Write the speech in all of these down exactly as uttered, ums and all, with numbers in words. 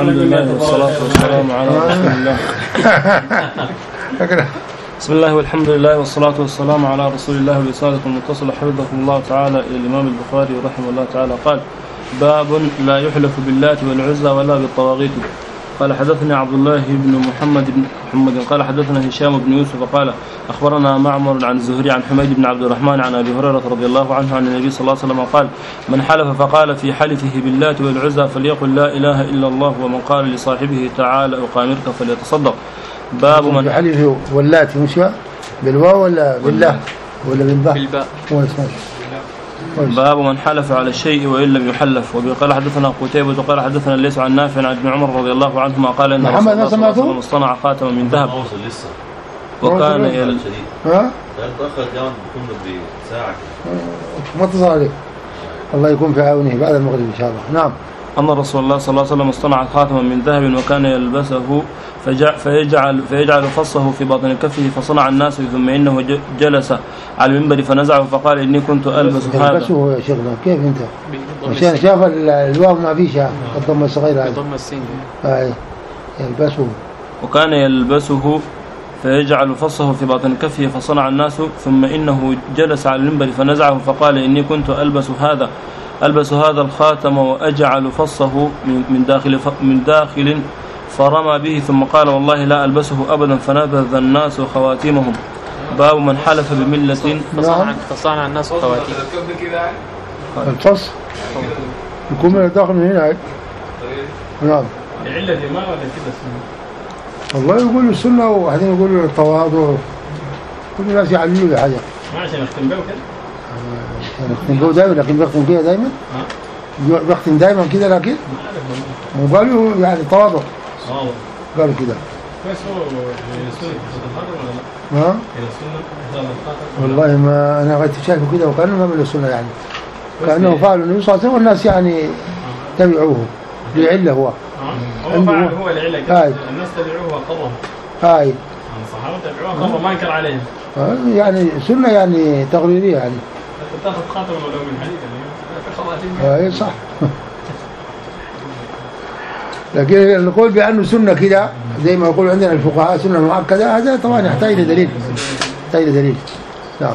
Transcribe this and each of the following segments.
الحمد لله والصلاة والسلام على رسول الله. بسم الله والحمد لله والصلاة والسلام على رسول الله. برسالة المتصلة حفظكم الله تعالى إلى الإمام البخاري رحمه الله تعالى قال: باب لا يحلف باللات والعزى ولا بالطواغيت. قال: حدثني عبد الله بن محمد بن محمد قال حدثنا هشام بن يوسف قال أخبرنا معمر عن الزهري عن حميد بن عبد الرحمن عن أبي هريرة رضي الله عنه عن النبي صلى الله عليه وسلم قال: من حلف فقال في حلفه باللات والعزى فليقل لا إله إلا الله، ومن قال لصاحبه تعال أقامرك فليتصدق. باب من في حلفه واللات مش بالواو ولا بالله ولا بالباء؟ بالباء. باب من حلف على الشيء وإن لم يحلف. وقال حدثنا قتيبة قال حدثنا ليس عن نافع عن ابن عمر رضي الله عنهما قال إن رسول الله صلى الله عليه وسلم اصطنع خاتما من ذهب وكان يل... ها؟ تأخر اليوم بكون بساعة ما اتصل عليك، الله يكون في عونه بعد المغرب إن شاء الله. نعم. أن رسول الله صلى الله عليه وسلم اصطنع خاتما من ذهب وكان يلبسه فيجعل, فيجعل فصه في باطن كفه فصنع الناس، ثم إنه جلس على المنبر فنزعه فقال إني كنت ألبس هذا. يلبسه يا شيخنا كيف أنت؟ عشان شاف الواو ما فيش الضمة الصغيرة هذه. الضمة السين. أي يلبسه. وكان يلبسه فيجعل فصه في باطن كفه فصنع الناس، ثم إنه جلس على المنبر فنزعه فقال إني كنت ألبس هذا ألبس هذا الخاتم وأجعل فصه من داخل من داخل فرمى به، ثم قال والله لا ألبسه أبدا، فنبذ الناس خواتيمهم. باب من حلف بملة فصنع الناس خواتيم. الفص يكون من الداخل من هنا. نعم. العلة دي ما ولا كده السنة؟ والله يقولوا السنة وبعدين يقولوا التواضع، كل الناس يعللوا لي حاجة. ما عشان يختم بيه كده؟ يختم بيه دائما، لكن بيختم كده دائما؟ بيختم دائما كده لكن؟ وقالوا يعني تواضع. قالوا كده. بس هو السنة تتحرر ولا لا؟ ها؟ والله ما أنا غيرت شايفه كده وكأنه ما من السنة يعني. كأنه فعل النبي صلى الله عليه وسلم والناس يعني تبعوه لعلة هو. هو فعل هو العلة كده. الناس تبعوه وقضوا. هاي. الصحابة تبعوه قضوا ما انكر عليهم. يعني سنة يعني تقريرية يعني. تاخذ خاتم ولو من حديد يعني. هاي صح. لكن القول بأنه سنة كده زي ما يقول عندنا الفقهاء سنة مؤكدة، هذا طبعا يحتاج لدليل. يحتاج لدليل. نعم.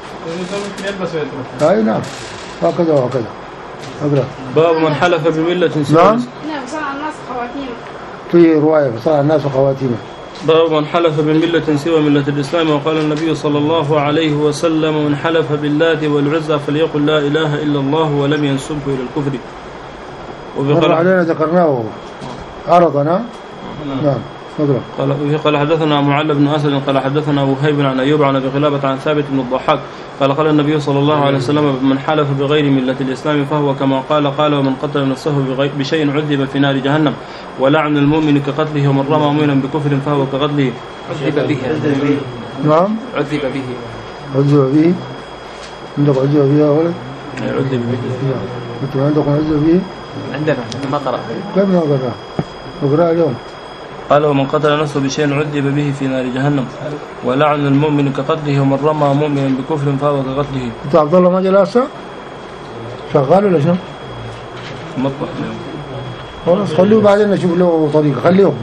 أي نعم. هكذا وهكذا. أقرأ. باب من حلف بملة سوى. نعم. نعم صنع الناس خواتيم. في رواية صنع الناس خواتيم. باب من حلف بملة سوى ملة الإسلام. وقال النبي صلى الله عليه وسلم: من حلف باللات والعزى فليقل لا إله إلا الله ولم ينسبه إلى الكفر. مر علينا ذكرناه عرضنا. نعم. قال قال حدثنا معل بن أسد قال حدثنا وهيب عن أيوب عن أبي قلابة عن ثابت بن الضحاك قال قال النبي صلى الله عليه وسلم: من حلف بغير ملة الإسلام فهو كما قال قال ومن قتل نفسه بشيء عذب في نار جهنم، ولعن المؤمن كقتله، ومن رمى مؤمنا بكفر فهو كقتله. عذب به. نعم. عذب به. عذب به. عندك عذب به يا ولد؟ عذب به. أنتم عندكم عذب به؟ عندنا ما قرأ. كيف ما قرأ؟ اقرأ اليوم. قال ومن قتل نفسه بشيء عذب به في نار جهنم، ولعن المؤمن كقتله، ومن رمى مؤمنا بكفر فهو كقتله. انت عبد الله ما جلسه؟ شغال ولا شنو؟ مطبخ. خلاص خليه بعدين نشوف له طريقه. خليهم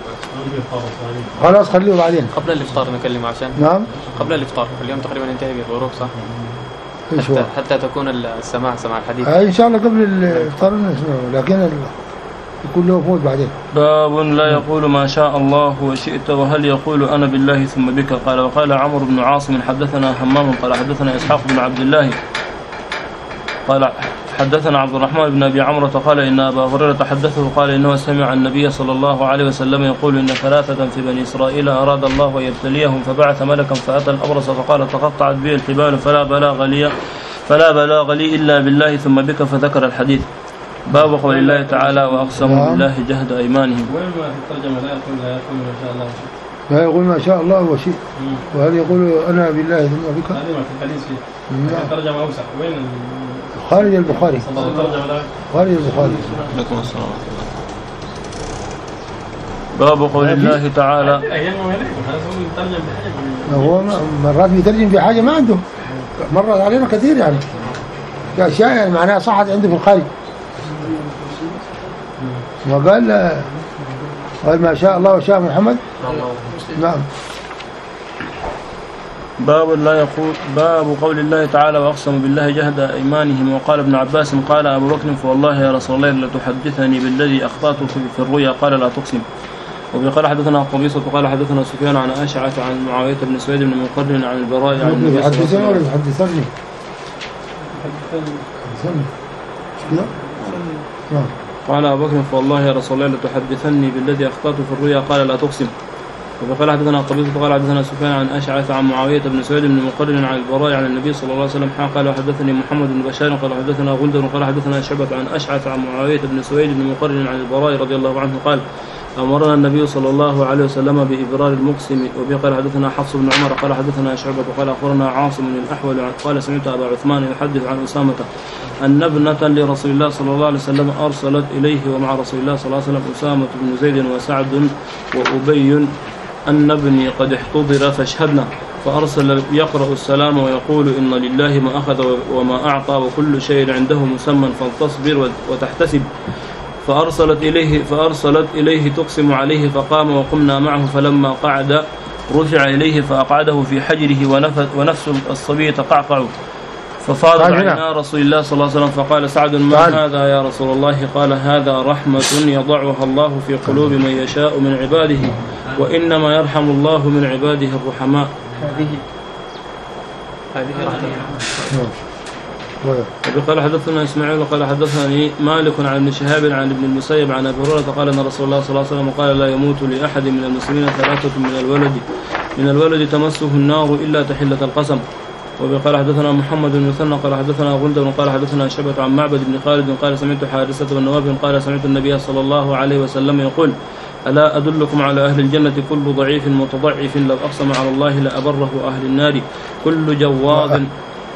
خلاص خليه بعدين قبل الافطار نكلمه عشان. نعم قبل الافطار اليوم تقريبا ينتهي بالغروب صح؟ حتى, حتى تكون السماع سماع الحديث. آه ان شاء الله قبل الافطار نسمعه، لكن يكون له فوت بعدين. باب لا يقول ما شاء الله وشئت وهل يقول أنا بالله ثم بك. قال وقال عمرو بن عاصم حدثنا همام قال حدثنا إسحاق بن عبد الله قال حدثنا عبد الرحمن بن أبي عمرو قال إن أبا هريرة حدثه قال إنه سمع النبي صلى الله عليه وسلم يقول إن ثلاثة في بني إسرائيل أراد الله أن يبتليهم فبعث ملكا فأتى الأبرص فقال تقطعت به الحبال فلا بلاغ لي فلا بلاغ لي إلا بالله ثم بك، فذكر الحديث. باب قول الله تعالى وأقسموا بالله جهد أيمانهم. وين ما في الترجمة لا يقول لا يقول ما شاء الله وشئت. لا يقول ما شاء الله وشئت. وهل يقول أنا بالله ثم بك؟ هذه ما في الحديث فيه. الترجمة أوسع. وين خارج البخاري. خارج البخاري. لكم السلام. باب قول الله تعالى. هو مرات بيترجم في حاجة ما عنده، مرت علينا كثير يعني أشياء يعني معناها صحت عنده في الخارج. وقال قال ما شاء الله وشاء محمد. نعم. باب لا يقول باب قول الله تعالى واقسموا بالله جهد ايمانهم. وقال ابن عباس قال ابو بكر فوالله يا رسول الله لا تحدثني بالذي اخطات في الرؤيا قال لا تقسم. وقال حدثنا قبيصة وقال حدثنا سفيان عن أشعث عن معاوية بن سويد بن مقرن عن البراء عن النبي صلى الله عليه وسلم. ولا يحدثني قال أبو بكر فوالله يا رسول الله لا تحدثني بالذي أخطأت في الرؤيا قال لا تقسم. وقال حدثنا قبيصة وقال حدثنا سفيان عن أشعث عن معاوية بن سويد بن مقرن عن البراء عن النبي صلى الله عليه وسلم قال وحدثني محمد بن بشار قال حدثنا غندر وقال حدثنا شعبة عن أشعث عن معاوية بن سويد بن مقرن عن البراء رضي الله عنه قال أمرنا النبي صلى الله عليه وسلم بإبرار المقسم. وبه قال حدثنا حفص بن عمر قال حدثنا شعبة وقال أخبرنا عاصم الأحول قال سمعت أبا عثمان يحدث عن أسامة أن ابنة لرسول الله صلى الله عليه وسلم أرسلت إليه ومع رسول الله صلى الله عليه وسلم أسامة بن زيد وسعد وأبي أن ابني قد احتضر فاشهدنا. فأرسل يقرأ السلام ويقول إن لله ما أخذ وما أعطى وكل شيء عنده مسمى فلتصبر وتحتسب. فأرسلت إليه فأرسلت إليه تقسم عليه فقام وقمنا معه فلما قعد رفع إليه فأقعده في حجره ونفس الصبي تقعقع ففاضت عينا رسول الله صلى الله عليه وسلم فقال سعد ما هذا يا رسول الله قال هذا رحمة يضعها الله في قلوب من يشاء من عباده وإنما يرحم الله من عباده الرحماء. هذه هذه رحمة. وقال حدثنا إسماعيل وقال حدثني مالك عن ابن شهاب عن ابن المسيب عن أبي هريرة قال أن رسول الله صلى الله عليه وسلم قال لا يموت لأحد من المسلمين ثلاثة من الولد من الولد تمسه النار إلا تحلة القسم. وقال حدثنا محمد بن مثنى قال حدثنا غندر قال حدثنا شعبة عن معبد بن خالد قال سمعت حارثة بن نواب قال سمعت النبي صلى الله عليه وسلم يقول ألا أدلكم على أهل الجنة كل ضعيف متضعف لو أقسم على الله لأبره أهل النار كل جواد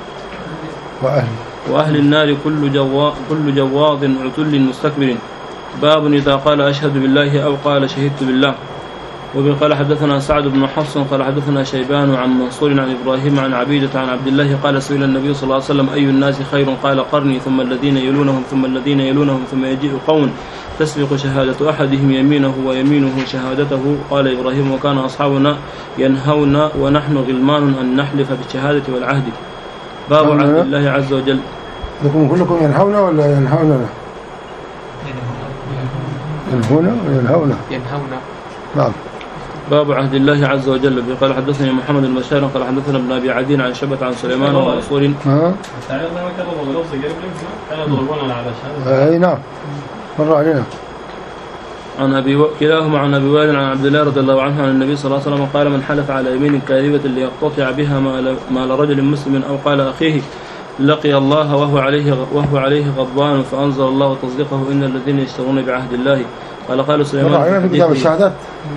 وأهل, وأهل النار كل, جوا كل جواض عتل مستكبر. باب إذا قال أشهد بالله أو قال شهدت بالله. وقال حدثنا سعد بن حفص قال حدثنا شيبان عن منصور عن إبراهيم عن عبيدة عن عبد الله قال سئل النبي صلى الله عليه وسلم أي الناس خير قال قرني ثم الذين يلونهم ثم الذين يلونهم ثم يجيء قوم تسبق شهادة أحدهم يمينه ويمينه شهادته قال إبراهيم وكان أصحابنا ينهون ونحن غلمان أن نحلف بالشهادة والعهد. باب عهد الله عز وجل. لكم كلكم ينهون ولا ينهوننا؟ ينهون وينهون ينهون. نعم. باب عهد الله عز وجل. قال حدثني محمد بن بشار قال حدثنا ابن ابي عدي عن شعبة عن سليمان ومنصور. ها؟ اي نعم مر علينا. عن ابي كلاهما عن ابي وائل عن عبد الله رضي الله عنه عن النبي صلى الله عليه وسلم قال من حلف على يمين كاذبة ليقتطع بها مال رجل مسلم او قال اخيه لقي الله وهو عليه وهو عليه غضبان فانزل الله تصديقه ان الذين يشترون بعهد الله. قال قال سليمان في الشهادات.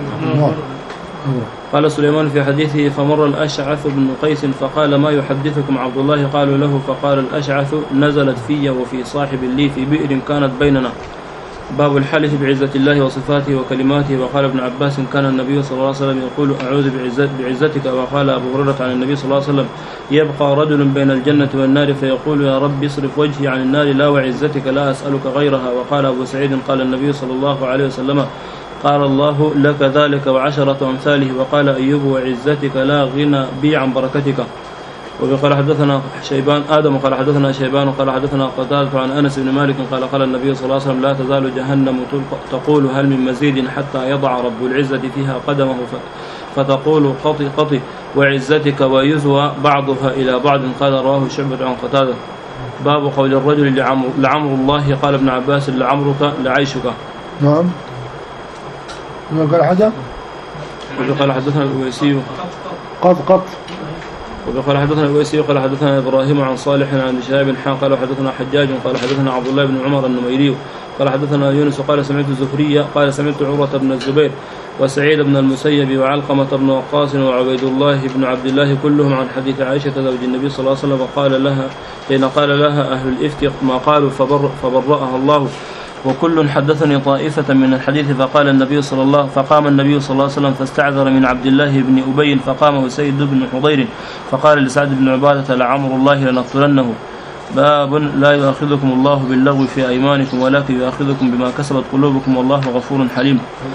قال سليمان في حديثه فمر الأشعث بن قيس فقال ما يحدثكم عبد الله قالوا له فقال الأشعث نزلت في وفي صاحب لي في بئر كانت بيننا. باب الحلف بعزة الله وصفاته وكلماته. وقال ابن عباس كان النبي صلى الله عليه وسلم يقول أعوذ بعزت بعزتك. وقال أبو هريرة عن النبي صلى الله عليه وسلم يبقى رجل بين الجنة والنار فيقول يا رب اصرف وجهي عن النار لا وعزتك لا أسألك غيرها. وقال أبو سعيد قال النبي صلى الله عليه وسلم قال الله لك ذلك وعشرة أمثاله. وقال أيوب وعزتك لا غنى بي عن بركتك. وقال حدثنا شيبان آدم قال حدثنا شيبان وقال حدثنا قتادة عن أنس بن مالك قال قال النبي صلى الله عليه وسلم لا تزال جهنم تقول هل من مزيد حتى يضع رب العزة فيها قدمه فتقول قطي قطي وعزتك ويزوى بعضها إلى بعض. قال رواه شعبة عن قتادة. باب قول الرجل لعمر, لعمر الله قال ابن عباس لعمرك لعيشك. نعم. ما قال حدا؟ وقال حدثنا الأويسي قط قط. وقال حدثنا الأويسي قال حدثنا إبراهيم عن صالح عن شهاب حان قال حدثنا حجاج قال حدثنا عبد الله بن عمر النميري قال حدثنا يونس قال سمعت الزهري قال سمعت عروة بن الزبير وسعيد بن المسيب وعلقمة بن وقاص وعبيد الله بن عبد الله كلهم عن حديث عائشة زوج النبي صلى الله عليه وسلم قال لها حين قال لها أهل الإفك ما قالوا فبر فبرأها الله وكل حدثني طائفة من الحديث. فقال النبي صلى الله فقام النبي صلى الله عليه وسلم فاستعذر من عبد الله بن أبي فقام وسيد بن حضير فقال لسعد بن عبادة لعمر الله لنقتلنه. باب لا يؤاخذكم الله باللغو في أيمانكم ولكن يؤاخذكم بما كسبت قلوبكم والله غفور حليم.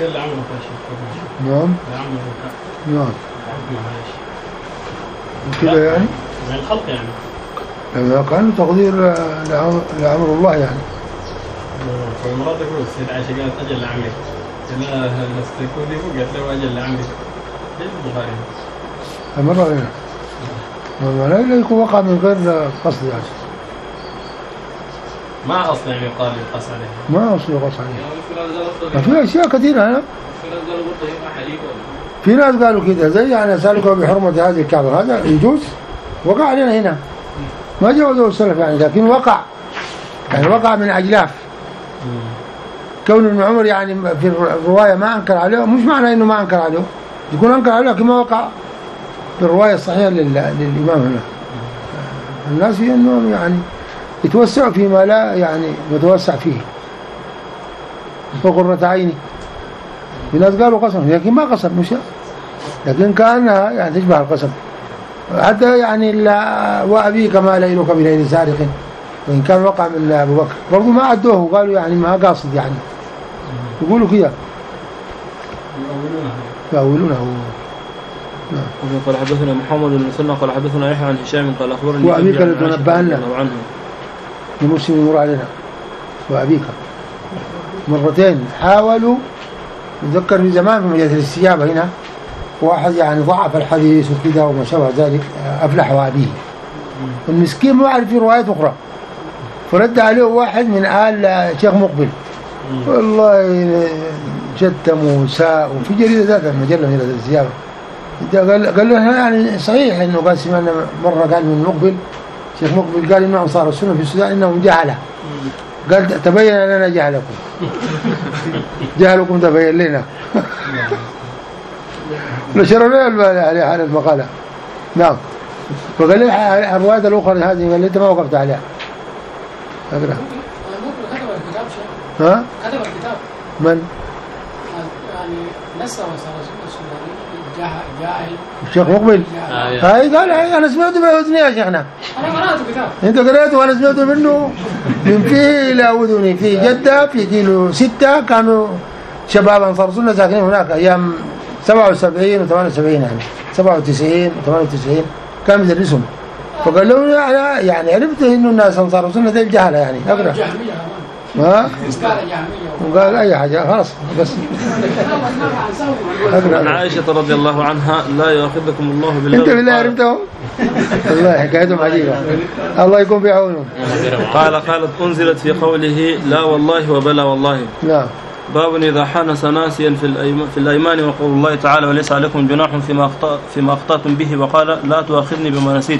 نعم نعم كده يعني من الخلق يعني لما كان تقدير لأمر الله يعني. فالمراد يقول السيد عائشة قالت أجل لعمري لا نستيقظ لي قالت له أجل لعمري ليش البخاري مرة هنا ما لا يكون وقع من غير قصد يعني ما أصل يعني قال يقص عليه ما أصل يقص عليه في أشياء كثيرة هنا في ناس قالوا كده زي يعني سالكوا بحرمة هذه الكعبة هذا يجوز وقع علينا هنا ما جوزه السلف يعني لكن وقع يعني وقع من أجلاف كون ابن عمر يعني في الرواية ما أنكر عليه مش معنى إنه ما أنكر عليه يكون أنكر عليه لكن ما وقع في الرواية الصحيحة للإمام هنا. الناس إنهم يعني يتوسعوا فيما لا يعني يتوسع فيه فقرة عيني. في ناس قالوا قسم لكن ما قسم مش لكن كأنها يعني تشبه القسم حتى يعني لا وأبيك ما ليلك بليل سارق وإن كان وقع من أبو بكر برضو ما عدوه قالوا يعني ما قاصد يعني يقولوا كده يأولونه. نعم. قال حدثنا محمد بن مسنى قال حدثنا يحيى عن هشام قال أخبرني وأبيك لتنبهنا المسلم يمر علينا وأبيك مرتين حاولوا نذكر في زمان في مجلس الاستجابة هنا واحد يعني ضعف الحديث وكذا وما شابه ذلك أفلح وأبيه المسكين ما عرف في روايات أخرى فرد عليه واحد من آل شيخ مقبل والله جتم وساء وفي جريدة ذات المجلة مجلة الاستجابة قال قال له يعني صحيح إنه قال سمعنا مرة قال من مقبل شيخ مقبل قال إنه أنصار السنة في السودان إنهم جهلة قال تبين لنا جهلكم جهلكم تبين لنا نشر لنا البال على هذه المقالة. نعم. فقال لي الرواية الأخرى هذه قال لي أنت ما وقفت عليها أقرأ. كتب الكتاب شيء ها؟ كتب الكتاب من؟ يعني نسى وصار السوداني جاهل الشيخ مقبل هاي قال هاي أنا سمعته بأذني يا شيخنا أنا قرأت كتاب أنت قرأته وأنا سمعته منه من فيه إلى أذني في جدة في كيلو ستة كانوا شباب أنصار سنة ساكنين هناك أيام سبعة وسبعين وثمانية وسبعين يعني سبعة وتسعين وثمانية وتسعين كان يدرسهم فقال له يعني عرفت إنه الناس أنصار سنة ذي الجهلة يعني أقرأ ها؟ وقال أي حاجة خلاص بس. عن عائشة رضي الله عنها لا يؤاخذكم الله بالله. أنت بالله عرفتهم؟ والله حكايتهم عجيبة الله يكون في عونهم. قال قالت أنزلت في قوله لا والله وبلا والله. نعم. باب إذا حانس ناسيا في الأيمان, في الأيمان وقول الله تعالى وليس عليكم جناح فيما أخطأ فيما أخطأتم به وقال لا تؤاخذني بما نسيت.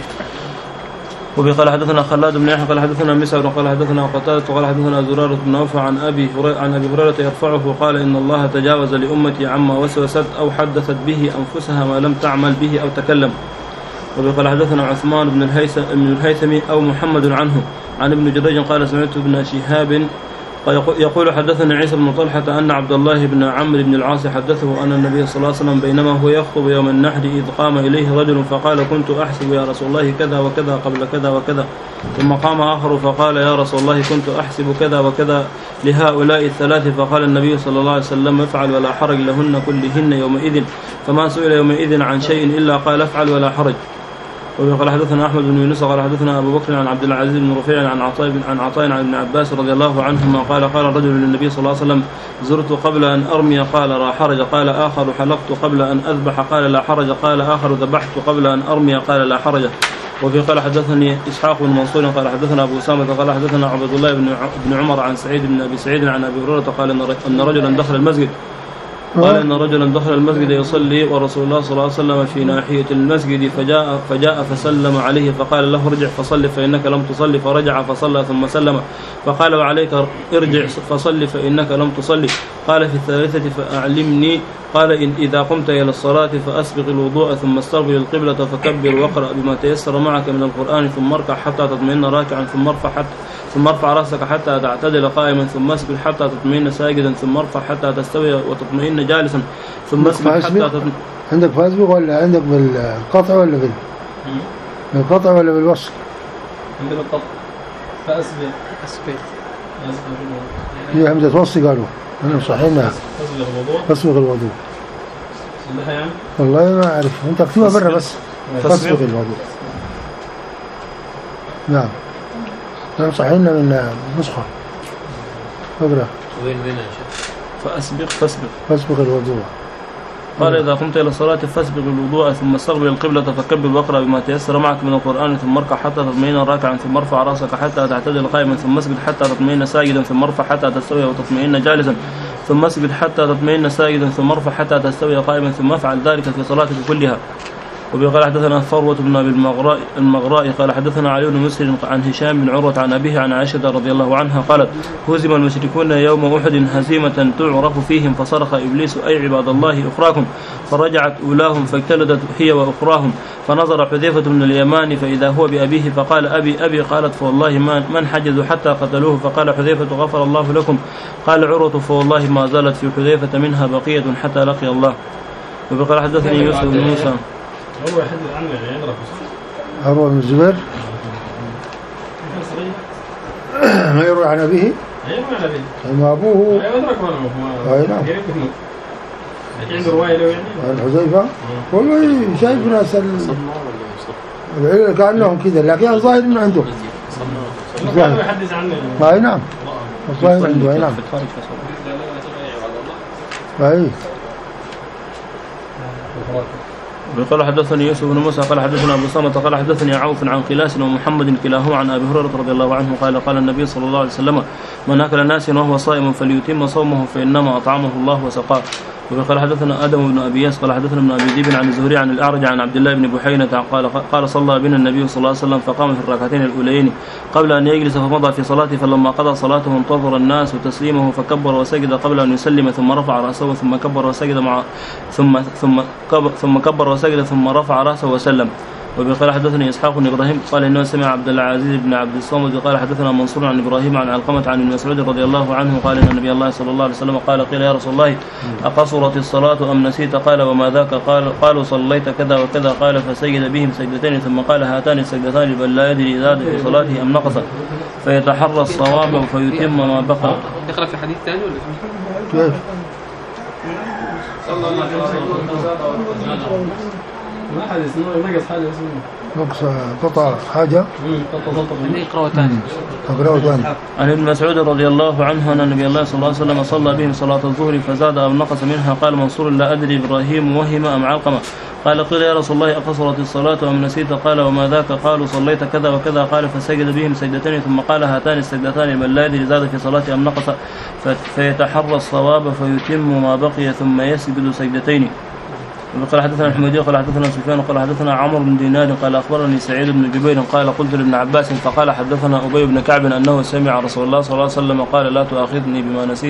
وبه قال حدثنا خلاد بن يحيى قال حدثنا مسعر قال حدثنا قتادة قال حدثنا زرارة بن نوفل عن أبي عن أبي هريرة يرفعه وقال إن الله تجاوز لأمتي عما وسوست أو حدثت به أنفسها ما لم تعمل به أو تكلم. وبه قال حدثنا عثمان بن الهيثم أو محمد عنه عن ابن جريج قال سمعت ابن شهاب يقول حدثنا عيسى بن طلحة أن عبد الله بن عمرو بن العاص حدثه أن النبي صلى الله عليه وسلم بينما هو يخطب يوم النحر إذ قام إليه رجل فقال كنت أحسب يا رسول الله كذا وكذا قبل كذا وكذا ثم قام آخر فقال يا رسول الله كنت أحسب كذا وكذا لهؤلاء الثلاث فقال النبي صلى الله عليه وسلم افعل ولا حرج لهن كلهن يومئذ فما سئل يومئذ عن شيء إلا قال افعل ولا حرج. وقال حدثنا أحمد بن يونس قال حدثنا أبو بكر عن عبد العزيز بن رفيع عن عطاء عن عطاء عن ابن عباس رضي الله عنهما قال قال رجل للنبي صلى الله عليه وسلم زرت قبل أن أرمي قال لا حرج قال آخر حلقت قبل أن أذبح قال لا حرج قال آخر ذبحت قبل أن أرمي قال لا حرج. وفي قال حدثني إسحاق بن منصور قال حدثنا أبو أسامة قال حدثنا عبد الله بن عمر عن سعيد بن أبي سعيد عن أبي هريرة قال أن رجلا دخل المسجد قال إن رجلا دخل المسجد يصلي ورسول الله صلى الله عليه وسلم في ناحية المسجد فجاء فجاء فسلم عليه فقال له ارجع فصل فإنك لم تصلي فرجع فصلى ثم سلم فقال وعليك ارجع فصل فإنك لم تصلي قال في الثالثة فأعلمني قال إن إذا قمت إلى الصلاة فأسبغ الوضوء ثم استقبل القبلة فكبر واقرأ بما تيسر معك من القرآن ثم اركع حتى تطمئن راكعا ثم ارفع حتى ثم ارفع رأسك حتى تعتدل قائما ثم اسجد حتى تطمئن ساجدا ثم ارفع حتى تستوي وتطمئن جالسا ثم اسجد حتى تطمئن. عندك فاسبق ولا عندك بالقطع ولا بال بالقطع ولا بالوصل؟ عندنا القطع. فأسبق أسبق هي همزة وصل قالوا أنا صحيحنا فأسبق الوضوء فاسبق الوضوء عندها يعني والله ما أعرف أنت اكتبها برا بس فاسبق الوضوء. نعم نعم صحيحنا من نسخة اقرأ وين وين يا شيخ؟ فأسبق فاسبق فاسبق الوضوء. قال إذا قمت إلى الصلاة فاسبق الوضوء ثم استقبل القبلة فكبر واقرأ بما تيسر معك من القرآن ثم اركع حتى تطمئن راكعا ثم ارفع رأسك حتى تعتدل قائما ثم اسجد حتى تطمئن ساجدا ثم ارفع حتى تستوي وتطمئن جالسا ثم اسجد حتى تطمئن ساجدا ثم ارفع حتى تستوي قائما ثم افعل ذلك في صلاتك كلها. وقال حدثنا فروة بن أبي المغراء المغراء قال حدثنا علي بن مسلم عن هشام بن عروة عن أبيه عن عائشة رضي الله عنها قالت هزم المشركون يوم أحد هزيمة تعرف فيهم فصرخ إبليس أي عباد الله أخراكم فرجعت أولاهم فاجتلدت هي وأخراهم فنظر حذيفة بن اليمان فإذا هو بأبيه فقال أبي أبي قالت فوالله من حجزوا حتى قتلوه فقال حذيفة غفر الله لكم قال عروة فوالله ما زالت في حذيفة منها بقية حتى لقي الله. وقال حدثني يوسف بن موسى هو يحدث عنه يعني يضرب عروة بن الزبير ما يروي عن أبيه أيوة عن أبيه ما أبوه أيوة أدرك منه أي نعم عنده رواية له يعني عن حذيفة والله شايف ناس العلم كأنهم كذا لكن الظاهر من عنده كانوا يحدث عنه أي نعم الظاهر عنده أي نعم أي. قال حدثني يوسف بن موسى قال حدثنا ابو صامت قال حدثني عوف عن قلاس ومحمد كلاهما عن ابي هريره رضي الله عنه قال قال النبي صلى الله عليه وسلم من اكل ناسيا وهو صائم فليتم صومه فانما اطعمه الله وسقاه. وقال حدثنا ادم بن ابي ياس قال حدثنا ابن ابي ذئب عن الزهري عن الاعرج عن عبد الله بن بحينة قال قال صلى بنا النبي صلى الله عليه وسلم فقام في الركعتين الاوليين قبل ان يجلس فمضى في صلاته فلما قضى صلاته انتظر الناس تسليمه فكبر وسجد قبل ان يسلم ثم رفع راسه ثم كبر وسجد مع ثم ثم كبر ثم كبر وسجد ثم رفع راسه وسلم. وقال حدثني اسحاق بن ابراهيم قال انه سمع عبد العزيز بن عبد الصمد قال حدثنا منصور عن ابراهيم عن علقمة عن ابن مسعود رضي الله عنه قال ان النبي الله صلى الله عليه وسلم قال قيل يا رسول الله اقصرت الصلاة ام نسيت قال وما ذاك قال قالوا صليت كذا وكذا قال فسجد بهم سجدتين ثم قال هاتان السجدتان بل لا يدري زاد في صلاته ام نقص فيتحرى الصواب فيتم ما بقى. دخل في حديث ثاني ولا كيف؟ صلى الله عليه وسلم ما حد اسمه نقص حاجة اسمه نقص قطع حاجة يقرأ ثاني أقرأه ثاني. عن ابن مسعود رضي الله عنه أن النبي الله صلى الله عليه وسلم صلى بهم صلاة الظهر فزاد أو نقص منها قال منصور لا أدري إبراهيم وهم أم علقمة قال قيل يا رسول الله أقصرت الصلاة أم نسيت قال وما ذاك قالوا صليت كذا وكذا قال فسجد بهم سجدتين ثم قال هاتان السجدتان بل لا يدري زاد في صلاته أم نقص فيتحرى الصواب فيتم ما بقي ثم يسجد سجدتين. قال حدثنا الحميدي قال حدثنا سفيان قال حدثنا عمرو بن دينار قال اخبرني سعيد بن جبير قال قلت لابن عباس فقال حدثنا ابي بن كعب انه سمع رسول الله صلى الله عليه وسلم قال لا تؤاخذني بما نسيت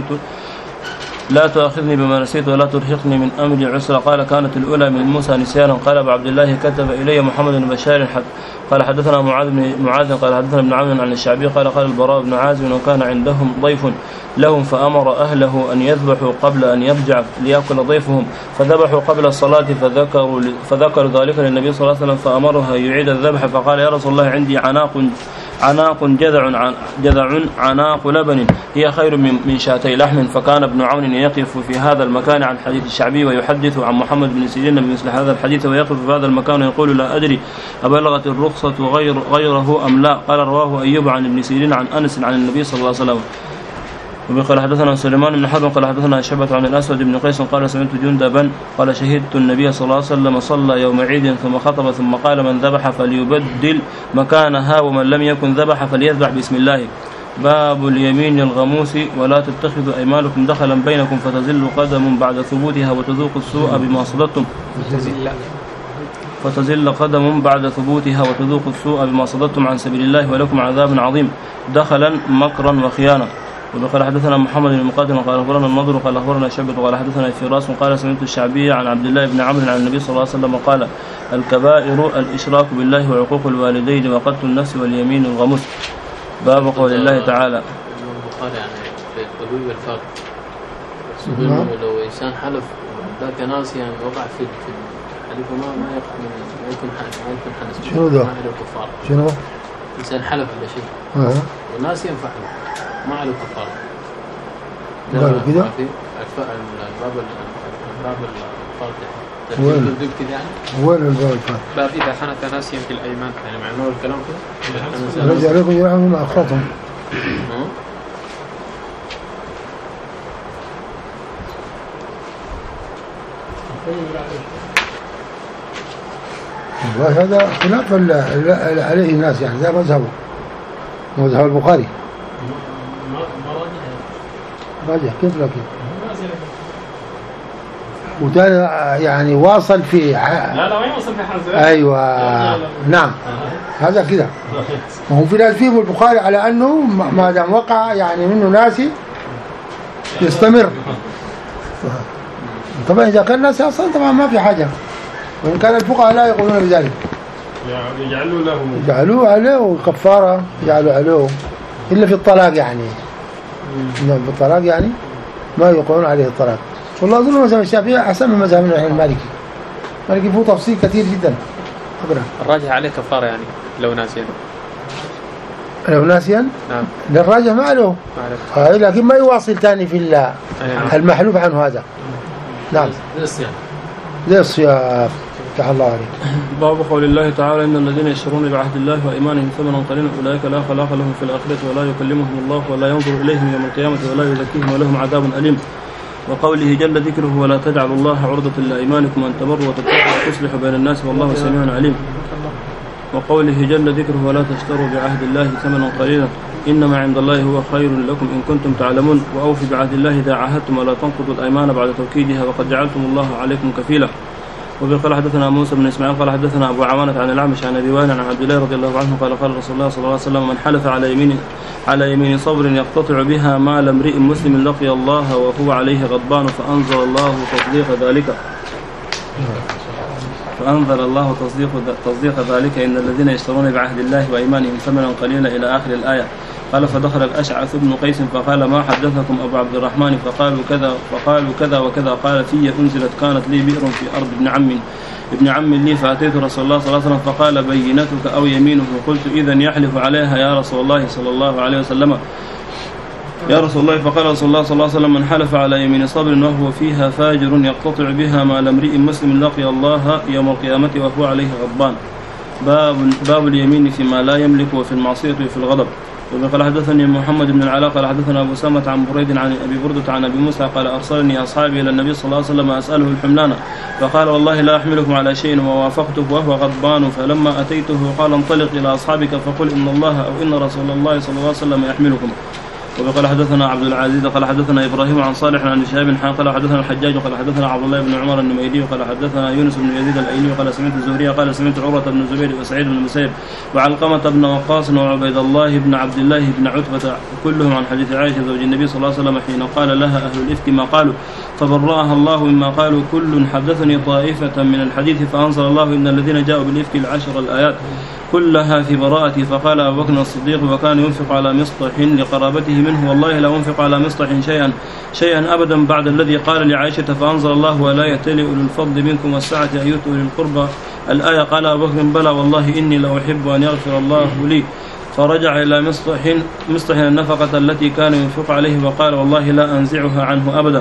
لا تؤاخذني بما نسيت ولا ترهقني من امري عسرا قال كانت الاولى من موسى نسيانا قال ابو عبد الله كتب الي محمد بن بشار حد قال حدثنا معاذ بن معاذ قال حدثنا ابن عون عن الشعبي قال قال البراء بن عازب وكان عندهم ضيف لهم فأمر أهله أن يذبحوا قبل أن يرجع ليأكل ضيفهم فذبحوا قبل الصلاة فذكروا فذكروا ذلك للنبي صلى الله عليه وسلم فأمرها يعيد الذبح فقال يا رسول الله عندي عناق عناق جذع جذع عناق لبن هي خير من شاتي لحم فكان ابن عون يقف في هذا المكان عن حديث الشعبي ويحدث عن محمد بن سيرين بمثل هذا الحديث ويقف في هذا المكان ويقول لا أدري أبلغت الرخصة غير غيره أم لا قال رواه أيوب عن ابن سيرين عن أنس عن النبي صلى الله عليه وسلم. وقال حدثنا سليمان بن حرب قال حدثنا شعبة عن الأسود بن قيس قال سمعت جندبا قال شهدت النبي صلى الله عليه وسلم صلى يوم عيد ثم خطب ثم قال من ذبح فليبدل مكانها ومن لم يكن ذبح فليذبح بسم الله. باب اليمين الغموس ولا تتخذوا أيمانكم دخلا بينكم فتزل قدم بعد ثبوتها وتذوقوا السوء بما صددتم فتزل قدم بعد ثبوتها وتذوقوا السوء بما صددتم عن سبيل الله ولكم عذاب عظيم دخلا مكرا وخيانة. وقال حدثنا محمد بن مقاتل قال اخبرنا النضر قال اخبرنا شعبة قال حدثنا فراس قال سمعت الشعبي عن عبد الله بن عمرو عن النبي صلى الله عليه وسلم قال الكبائر الاشراك بالله وعقوق الوالدين وقتل النفس واليمين الغموس. باب قول الله تعالى قال يعني القلوب والفرق لو انسان حلف ذاك ناس يعني وقع في الحلف ما ما يقع ما يكون حلف ما يكون حلف شنو ذا؟ ما الكفار شنو انسان حلف ولا شيء اه وناس ينفعله ما عليه كفارة. قالوا كده؟ الباب الباب الفاتحة. وين؟ وين الباب الفاتحة؟ باب إذا حنث ناسيا في الأيمان. يعني معناه الكلام كده؟ رجع عليكم يرحمهم ما أخطأتم. والله هذا خلاف عليه الناس يعني ذا مذهبه مذهب البخاري. راجع كيف لكن وتاني يعني واصل في لا لا ما يوصل في حزب. ايوه لا لا لا. نعم هذا كده. وهو في ناس فيه البخاري على انه ما دام وقع يعني منه ناسي يستمر. طبعا اذا كان ناسي اصلا طبعا ما في حاجه، وان كان الفقهاء لا يقولون بذلك يجعلوا له يجعلوه عليه كفاره، يجعلوا عليه الا في الطلاق يعني. نعم في الطلاق يعني ما يقولون عليه الطلاق. والله أظن مذهب الشافعي أحسن من مذهب المالكي. المالكي فيه تفصيل كثير جدا. أقرأ. الراجح عليه كفارة يعني لو ناسيا. لو ناسيا؟ نعم. للراجح ما له. ما آه لكن ما يواصل ثاني في المحلوف عنه هذا. نعم. زي الصيام. زي الصيام. فتح الله عليك. باب قول الله تعالى إن الذين يشترون بعهد الله وإيمانهم ثمنا قليلا أولئك لا خلاق لهم في الآخرة ولا يكلمهم الله ولا ينظر إليهم يوم القيامة ولا يزكيهم ولهم عذاب أليم. وقوله جل ذكره ولا تجعلوا الله عرضة لأيمانكم أن تبروا وتتقوا وتصلحوا بين الناس والله سميع عليم. وقوله جل ذكره ولا تشتروا بعهد الله ثمنا قليلا إنما عند الله هو خير لكم إن كنتم تعلمون وأوفوا بعهد الله إذا عاهدتم ولا تنقضوا الأيمان بعد توكيدها وقد جعلتم الله عليكم كفيلا. وقال حدثنا موسى بن إسماعيل قال حدثنا أبو عوانة عن الأعمش عن أبي وائل عن عبد الله رضي الله عنه قال قال رسول الله صلى الله عليه وسلم من حلف على يمين على يمين صبر يقتطع بها مال امرئ مسلم لقي الله وهو عليه غضبان فأنزل الله تصديق ذلك فأنزل الله تصديق تصديق ذلك إن الذين يشترون بعهد الله وإيمانهم ثمنا قليلا إلى آخر الآية. قال فدخل الأشعث بن قيس فقال ما حدثكم أبو عبد الرحمن فقالوا كذا فقالوا كذا وكذا قال في أنزلت كانت لي بئر في أرض ابن عم ابن عم لي فأتيت رسول الله صلى الله عليه وسلم فقال بينتك أو يمينه قلت إذن يحلف عليها يا رسول الله صلى الله عليه وسلم يا رسول الله فقال رسول الله صلى الله عليه وسلم من حلف على يمين صبر وهو فيها فاجر يقتطع بها مال امرئ مسلم لقي الله يوم القيامة وهو عليه غضبان. باب باب اليمين فيما لا يملك وفي المعصية وفي الغضب. وقال حدثني محمد بن العلاء قال حدثنا أبو سامة عن بريد عن أبي بردة عن أبي موسى قال أرسلني أصحابي إلى النبي صلى الله عليه وسلم أسأله الحملان فقال والله لا أحملكم على شيء ووافقته وهو غضبان فلما أتيته قال انطلق إلى أصحابك فقل إن الله أو إن رسول الله صلى الله عليه وسلم يحملكم. وقال حدثنا عبد العزيز قال حدثنا إبراهيم عن صالح عن شهاب قال حدثنا الحجاج قال حدثنا عبد الله بن عمر النميري قال حدثنا يونس بن يزيد الأيلي قال سمعت الزهري قال سمعت عروة بن الزبير وسعيد بن المسيب وعلقمة بن وقاص وعبيد الله بن عبد الله بن عتبة كلهم عن حديث عائشة زوج النبي صلى الله عليه وسلم حين قال لها أهل الإفك ما قالوا فبرأها الله مما قالوا كل حدثني طائفة من الحديث فأنزل الله إن الذين جاءوا بالإفك العشر الآيات كلها في براءتي. فقال أبو بكر الصديق وكان ينفق على مصطح لقرابته منه والله لا أنفق على مصطح شيئا شيئا أبدا بعد الذي قال لعائشة فأنزل الله ولا يأتل أولي الفضل منكم والسعة أن يؤتوا أولي القربى الآية. قال أبو بكر بلى والله إني لأحب أن يغفر الله لي. فرجع إلى مصطح مصطح النفقة التي كان ينفق عليه وقال والله لا أنزعها عنه أبدا.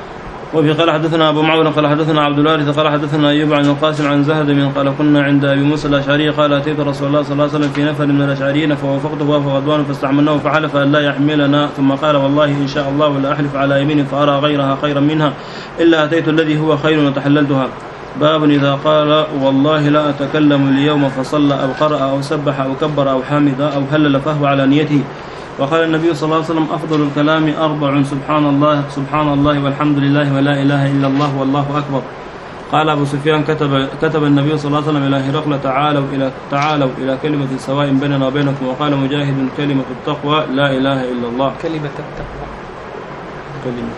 وفي قال حدثنا أبو معاوية قال حدثنا عبد الوارث قال حدثنا أيوب عن القاسم عن زهد من قال كنا عند أبي موسى الأشعري قال أتيت رسول الله صلى الله عليه وسلم في نفر من الأشعريين فوافقته وهو غضبان فاستعملناه فحلف أن لا يحملنا ثم قال والله إن شاء الله لا أحلف على يمين فأرى غيرها خيرا منها إلا أتيت الذي هو خير وتحللتها. باب إذا قال والله لا أتكلم اليوم فصلى أو قرأ أو سبح أو كبر أو حمد أو هلل فهو على نيته. وقال النبي صلى الله عليه وسلم أفضل الكلام أربع سبحان الله سبحان الله والحمد لله ولا إله إلا الله والله أكبر. قال أبو سفيان كتب كتب النبي صلى الله عليه وسلم إلى هرقل تعالوا إلى تعالوا إلى كلمة سواء بيننا وبينكم. وقال مجاهد كلمة التقوى لا إله إلا الله. كلمة التقوى كلمة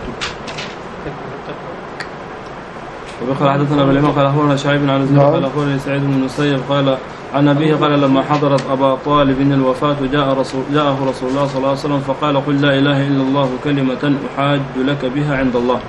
وقال حدثنا بالإمام قال أخبرنا شعيب بن عزيز قال أخبرنا سعيد بن المسيب قال عن أبيه قال لما حضرت أبا طالب الوفاة جاء رسول جاءه رسول الله صلى الله عليه وسلم فقال قل لا إله إلا الله كلمة أحاج لك بها عند الله.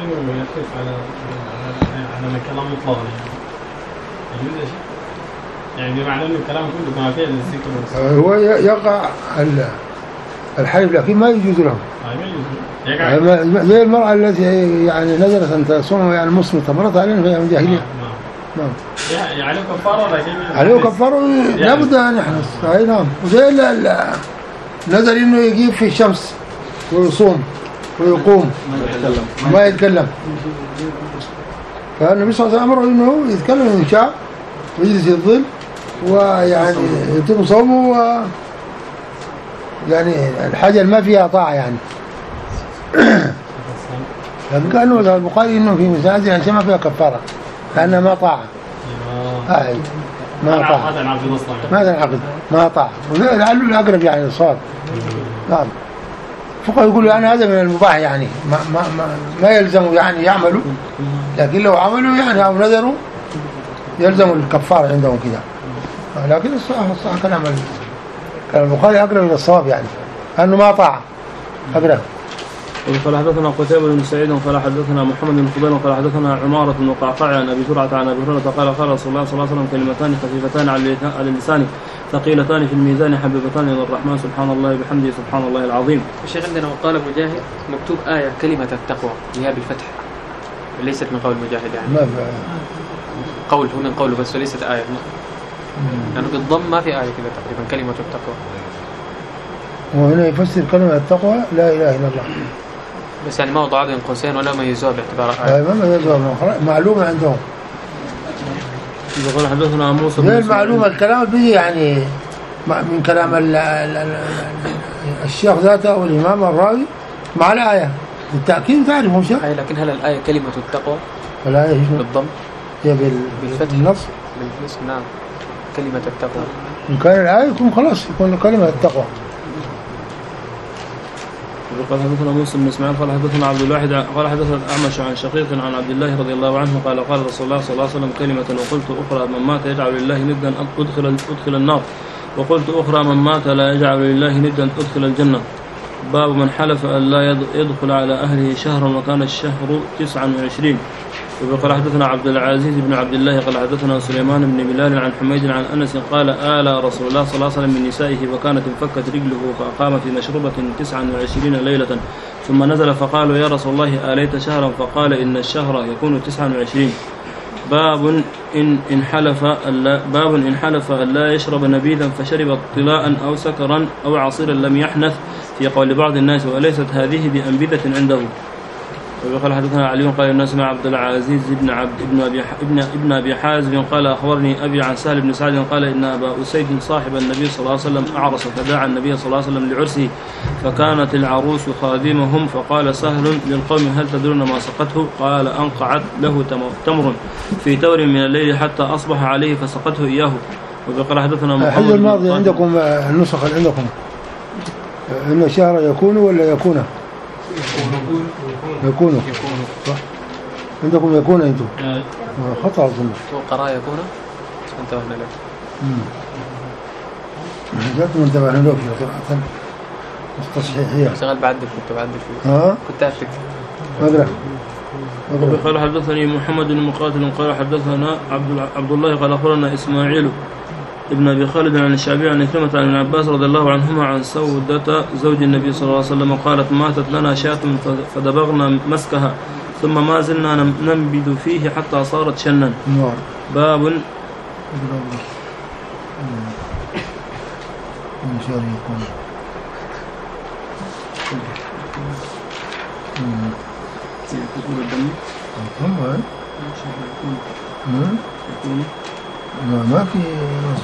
على على كلام مطلق يعني بمعنى انه الكلام كله ما فيه الذكر. هو يقع الحلف لكن ما يجوز له. يقع زي المرأة التي يعني نذرت أن تصوم يعني مصمتة مرت علينا في أيام الجاهلية. نعم. يعني كفارة لكن. عليه كفارة لابد أن يحنس. أي نعم. وزي نذر إنه يجيب في الشمس ويصوم ويقوم ما يتكلم. فالنبي صلى الله عليه وسلم أمره إنه يتكلم إن شاء ويجلس الظل ويعني يتم صومه و يعني الحاجة ما فيها طاعة يعني. لكن كأنه البخاري إنه في مساجد يعني ما فيها كفارة لأنها ما طاعة. آه ما طاعة. ما تنعقد ما طاعة. ولعله الأقرب يعني الصواب. نعم. فقط يقول يعني هذا من المباح يعني ما ما ما, ما يلزم يعني يعملوا لكن لو عملوا يعني أو نذروا يلزم الكفارة عندهم كذا. لكن الصح الصح كلام كان البخاري أقرب إلى الصواب يعني أنه ما طاعة أقرب. قال حدثنا قتيبة بن سعيد قال حدثنا محمد بن فضيل قال حدثنا عمارة بن قعقاع عن أبي زرعة عن أبي هريرة قال قال رسول الله صلى الله عليه وسلم كلمتان خفيفتان على اللسان ثقيلتان في الميزان حبيبتان إلى الرحمن سبحان الله بحمده سبحان الله العظيم. الشيخ عندنا وقال مجاهد مكتوب آية كلمة التقوى هي بالفتح وليست من قول مجاهد يعني. ما قول هو من قوله بس وليست آية لأنه يعني بالضم ما في آية كذا تقريبا كلمة التقوى. وهنا يفسر كلمة التقوى لا إله إلا الله. بس يعني ما وضعوا بين قوسين ولا ميزوها باعتبار آية. ما ميزوها معلومة عندهم. يقول حدثنا موسى غير المعلومة الكلام بيجي يعني من كلام ال ال ال الشيخ ذاته والإمام الراوي مع الآية بالتأكيد تعرفهم شيء. لكن هل الآية كلمة التقوى؟ الآية بالضم؟ هي بالفتح النص. بالنص نعم كلمة التقوى. إن كان الآية يكون خلاص يكون كلمة التقوى. قال حدثنا موسى بن اسماعيل قال حدثنا عبد الواحد قال حدثنا الأعمش عن شقيق عن عبد الله رضي الله عنه قال قال رسول الله صلى الله عليه وسلم كلمة وقلت أخرى من مات يجعل لله ندا أدخل أدخل النار وقلت أخرى من مات لا يجعل لله ندا أدخل الجنة. باب من حلف أن لا يدخل على أهله شهرا وكان الشهر تسعا وعشرين. وقال حدثنا عبد العزيز بن عبد الله قال حدثنا سليمان بن بلال عن حميد عن أنس قال آل رسول الله صلى الله عليه وسلم من نسائه وكانت انفكت رجله فأقام في مشربة تسعا وعشرين ليلة ثم نزل فقالوا يا رسول الله آليت شهرا فقال إن الشهر يكون تسعا وعشرين. باب إن إن حلف ألا باب إن حلف ألا يشرب نبيذا فشرب طلاء أو سكرا أو عصيرا لم يحنث في قول بعض الناس وليست هذه بأنبذة عنده. وقال حدثنا علي قال الناس مع عبد العزيز بن عبد ابن ابي ابن ابن ابي حازم قال اخبرني ابي عن سهل بن سعد قال ان ابا اسيد صاحب النبي صلى الله عليه وسلم اعرس فدعا النبي صلى الله عليه وسلم لعرسه فكانت العروس خادمهم فقال سهل للقوم هل تدرون ما سقته؟ قال انقعت له تمر في تور من الليل حتى اصبح عليه فسقته اياه. وقال حدثنا محمد الحديث الماضي عندكم النسخ اللي عندكم ان الشهر يكون ولا يكون؟ يكونوا صح عندكم يكون انتم خطأ اظن وقراء يكون انتبهنا له امم جاتكم انتبهنا له في قراءة تصحيحية شغال بعدل كنت بعدل فيه ها كنت افتك اقرا قال حدثني محمد بن مقاتل قال حدثنا عبد عبد الله قال اخبرنا اسماعيل ابن أبي خالد عن الشعبي عن كلمة عن ابن عباس رضي الله عنهما عن سودة زوج النبي صلى الله عليه وسلم قالت ماتت لنا شاة فدبغنا مسكها ثم ما زلنا ننبذ فيه حتى صارت شنا. باب من شهر يكون يكون الدم يكون ما ما في نص